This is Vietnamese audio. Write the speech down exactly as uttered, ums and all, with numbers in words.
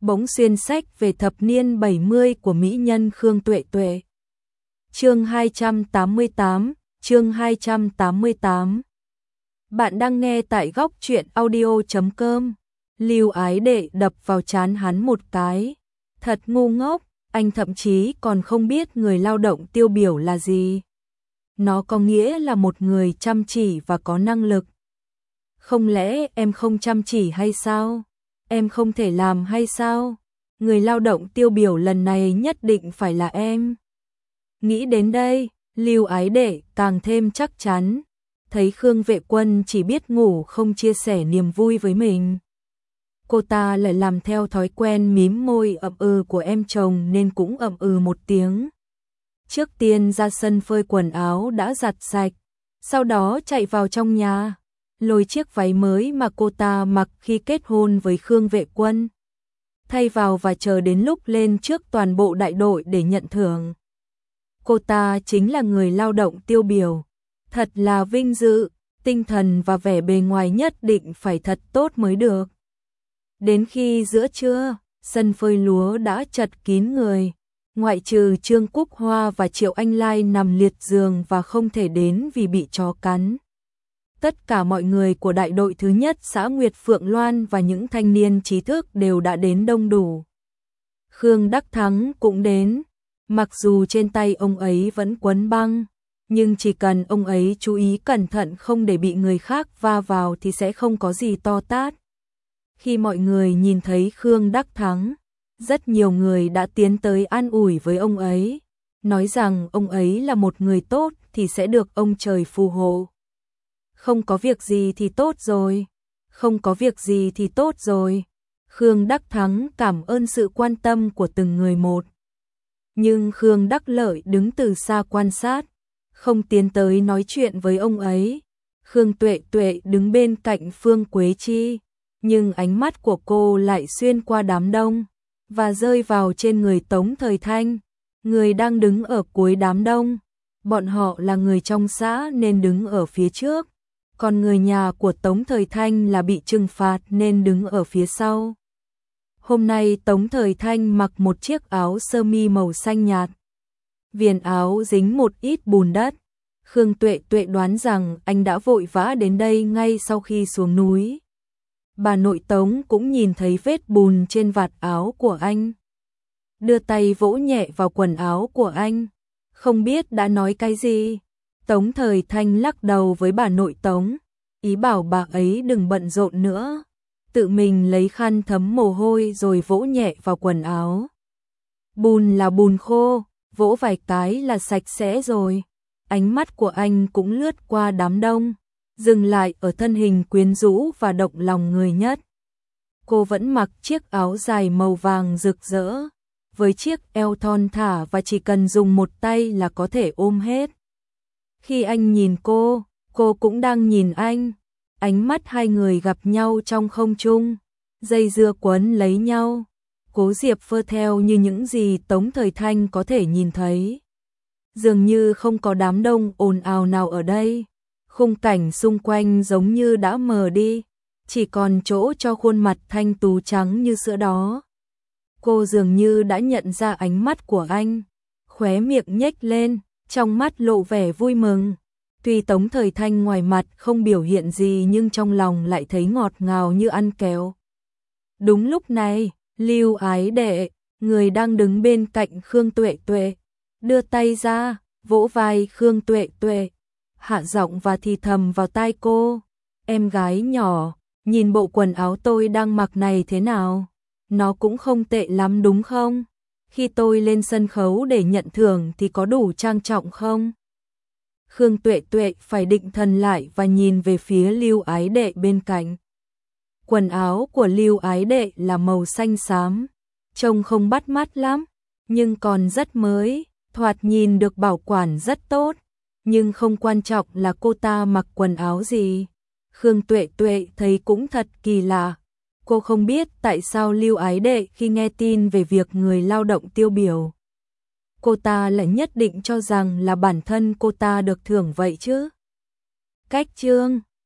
bỗng xuyên sách về thập niên bảy mươi của mỹ nhân Khương Tuệ Tuệ. Chương hai trăm tám mươi tám, chương hai trăm tám mươi tám. Bạn đang nghe tại góc truyện audio chấm com. Lưu Ái Đệ đập vào trán hắn một cái. Thật ngu ngốc, anh thậm chí còn không biết người lao động tiêu biểu là gì. Nó có nghĩa là một người chăm chỉ và có năng lực. Không lẽ em không chăm chỉ hay sao? Em không thể làm hay sao? Người lao động tiêu biểu lần này nhất định phải là em. Nghĩ đến đây, Lưu Ái Đệ càng thêm chắc chắn. Thấy Khương Vệ Quân chỉ biết ngủ không chia sẻ niềm vui với mình. Cô ta lại làm theo thói quen mím môi ậm ừ của em chồng nên cũng ậm ừ một tiếng. Trước tiên ra sân phơi quần áo đã giặt sạch, sau đó chạy vào trong nhà, lôi chiếc váy mới mà cô ta mặc khi kết hôn với Khương Vệ Quân. Thay vào và chờ đến lúc lên trước toàn bộ đại đội để nhận thưởng. Cô ta chính là người lao động tiêu biểu. Thật là vinh dự, tinh thần và vẻ bề ngoài nhất định phải thật tốt mới được. Đến khi giữa trưa, sân phơi lúa đã chật kín người. Ngoại trừ Trương Cúc Hoa và Triệu Anh Lai nằm liệt giường và không thể đến vì bị chó cắn. Tất cả mọi người của đại đội thứ nhất xã Nguyệt Phượng Loan và những thanh niên trí thức đều đã đến đông đủ. Khương Đắc Thắng cũng đến, mặc dù trên tay ông ấy vẫn quấn băng, nhưng chỉ cần ông ấy chú ý cẩn thận không để bị người khác va vào thì sẽ không có gì to tát. Khi mọi người nhìn thấy Khương Đắc Thắng, rất nhiều người đã tiến tới an ủi với ông ấy, nói rằng ông ấy là một người tốt thì sẽ được ông trời phù hộ. Không có việc gì thì tốt rồi, không có việc gì thì tốt rồi. Khương Đắc Thắng cảm ơn sự quan tâm của từng người một. Nhưng Khương Đắc Lợi đứng từ xa quan sát, không tiến tới nói chuyện với ông ấy. Khương Tuệ Tuệ đứng bên cạnh Phương Quế Chi, nhưng ánh mắt của cô lại xuyên qua đám đông và rơi vào trên người Tống Thời Thanh, người đang đứng ở cuối đám đông. Bọn họ là người trong xã nên đứng ở phía trước, còn người nhà của Tống Thời Thanh là bị trừng phạt nên đứng ở phía sau. Hôm nay Tống Thời Thanh mặc một chiếc áo sơ mi màu xanh nhạt. Viền áo dính một ít bùn đất. Khương Tuệ Tuệ đoán rằng anh đã vội vã đến đây ngay sau khi xuống núi. Bà nội Tống cũng nhìn thấy vết bùn trên vạt áo của anh. Đưa tay vỗ nhẹ vào quần áo của anh. Không biết đã nói cái gì. Tống Thời Thanh lắc đầu với bà nội Tống, ý bảo bà ấy đừng bận rộn nữa. Tự mình lấy khăn thấm mồ hôi rồi vỗ nhẹ vào quần áo. Bùn là bùn khô, vỗ vài cái là sạch sẽ rồi. Ánh mắt của anh cũng lướt qua đám đông, dừng lại ở thân hình quyến rũ và động lòng người nhất. Cô vẫn mặc chiếc áo dài màu vàng rực rỡ, với chiếc eo thon thả và chỉ cần dùng một tay là có thể ôm hết. Khi anh nhìn cô, cô cũng đang nhìn anh. Ánh mắt hai người gặp nhau trong không trung, dây dưa quấn lấy nhau. Cố Diệp phơ theo như những gì Tống Thời Thanh có thể nhìn thấy. Dường như không có đám đông ồn ào nào ở đây. Khung cảnh xung quanh giống như đã mờ đi, chỉ còn chỗ cho khuôn mặt thanh tú trắng như sữa đó. Cô dường như đã nhận ra ánh mắt của anh, khóe miệng nhếch lên, trong mắt lộ vẻ vui mừng. Tuy Tống Thời Thanh ngoài mặt không biểu hiện gì nhưng trong lòng lại thấy ngọt ngào như ăn kẹo. Đúng lúc này, Lưu Ái Đệ, người đang đứng bên cạnh Khương Tuệ Tuệ, đưa tay ra, vỗ vai Khương Tuệ Tuệ, hạ giọng và thì thầm vào tai cô. Em gái nhỏ, nhìn bộ quần áo tôi đang mặc này thế nào? Nó cũng không tệ lắm đúng không? Khi tôi lên sân khấu để nhận thưởng thì có đủ trang trọng không? Khương Tuệ Tuệ phải định thần lại và nhìn về phía Lưu Ái Đệ bên cạnh. Quần áo của Lưu Ái Đệ là màu xanh xám, trông không bắt mắt lắm, nhưng còn rất mới, thoạt nhìn được bảo quản rất tốt. Nhưng không quan trọng là cô ta mặc quần áo gì. Khương Tuệ Tuệ thấy cũng thật kỳ lạ. Cô không biết tại sao Lưu Ái Đệ khi nghe tin về việc người lao động tiêu biểu, cô ta lại nhất định cho rằng là bản thân cô ta được thưởng vậy chứ. Cách chương